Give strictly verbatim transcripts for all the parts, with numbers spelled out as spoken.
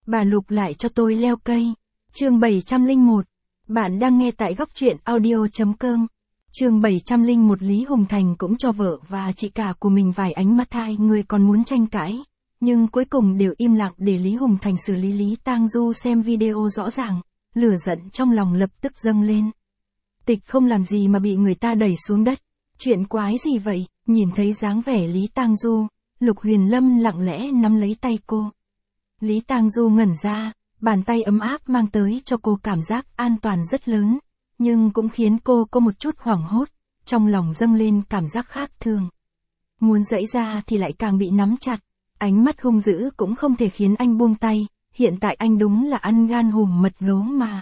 Bà Lục lại cho tôi leo cây. Chương bảy trăm lẻ một. Bạn đang nghe tại góc truyện audio chấm com. Chương bảy trăm lẻ một. Lý Hùng Thành cũng cho vợ và chị cả của mình vài ánh mắt, hai người còn muốn tranh cãi, nhưng cuối cùng đều im lặng để Lý Hùng Thành xử lý. Lý Tang Du xem video rõ ràng, lửa giận trong lòng lập tức dâng lên. Tịch không làm gì mà bị người ta đẩy xuống đất. Chuyện quái gì vậy? Nhìn thấy dáng vẻ Lý Tang Du, Lục Huyền Lâm lặng lẽ nắm lấy tay cô. Lý Tang Du ngẩn ra, bàn tay ấm áp mang tới cho cô cảm giác an toàn rất lớn, nhưng cũng khiến cô có một chút hoảng hốt, trong lòng dâng lên cảm giác khác thường. Muốn giãy ra thì lại càng bị nắm chặt, ánh mắt hung dữ cũng không thể khiến anh buông tay, hiện tại anh đúng là ăn gan hùm mật gấu mà.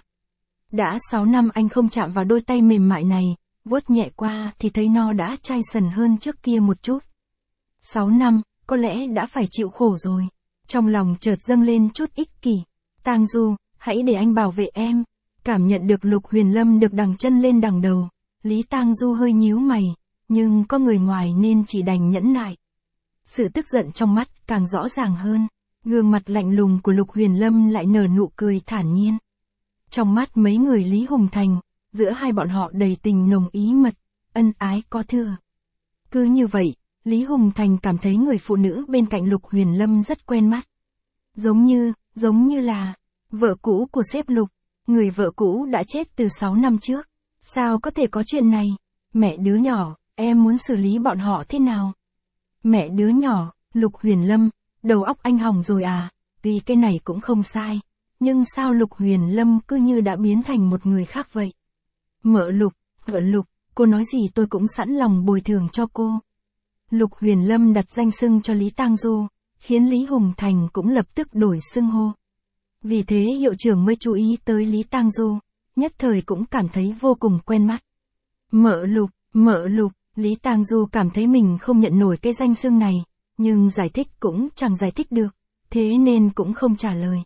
Đã sáu năm anh không chạm vào đôi tay mềm mại này, vuốt nhẹ qua thì thấy nó đã chai sần hơn trước kia một chút. Sáu năm, có lẽ đã phải chịu khổ rồi. Trong lòng chợt dâng lên chút ích kỷ. Tang Du, hãy để anh bảo vệ em. Cảm nhận được Lục Huyền Lâm được đằng chân lên đằng đầu, Lý Tang Du hơi nhíu mày, nhưng có người ngoài nên chỉ đành nhẫn nại. Sự tức giận trong mắt càng rõ ràng hơn, gương mặt lạnh lùng của Lục Huyền Lâm lại nở nụ cười thản nhiên. Trong mắt mấy người Lý Hùng Thành, giữa hai bọn họ đầy tình nồng ý mật, ân ái có thừa. Cứ như vậy, Lý Hùng Thành cảm thấy người phụ nữ bên cạnh Lục Huyền Lâm rất quen mắt. Giống như, giống như là vợ cũ của sếp Lục, người vợ cũ đã chết từ sáu năm trước. Sao có thể có chuyện này? Mẹ đứa nhỏ, em muốn xử lý bọn họ thế nào? Mẹ đứa nhỏ, Lục Huyền Lâm, đầu óc anh hỏng rồi à? Vì cái này cũng không sai, nhưng sao Lục Huyền Lâm cứ như đã biến thành một người khác vậy? Mợ Lục, vợ Lục, cô nói gì tôi cũng sẵn lòng bồi thường cho cô. Lục Huyền Lâm đặt danh xưng cho Lý Tang Du, khiến Lý Hùng Thành cũng lập tức đổi xưng hô. Vì thế hiệu trưởng mới chú ý tới Lý Tang Du, nhất thời cũng cảm thấy vô cùng quen mắt. Mợ Lục, mợ Lục, Lý Tang Du cảm thấy mình không nhận nổi cái danh xưng này, nhưng giải thích cũng chẳng giải thích được, thế nên cũng không trả lời.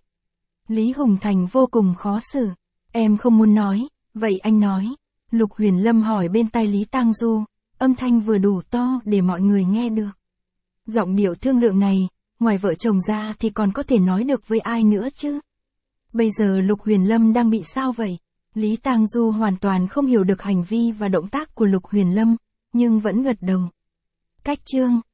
Lý Hùng Thành vô cùng khó xử. Em không muốn nói, vậy anh nói. Lục Huyền Lâm hỏi bên tai Lý Tang Du, âm thanh vừa đủ to để mọi người nghe được. Giọng điệu thương lượng này, ngoài vợ chồng ra thì còn có thể nói được với ai nữa chứ? Bây giờ Lục Huyền Lâm đang bị sao vậy? Lý Tang Du hoàn toàn không hiểu được hành vi và động tác của Lục Huyền Lâm, nhưng vẫn gật đầu. Cách chương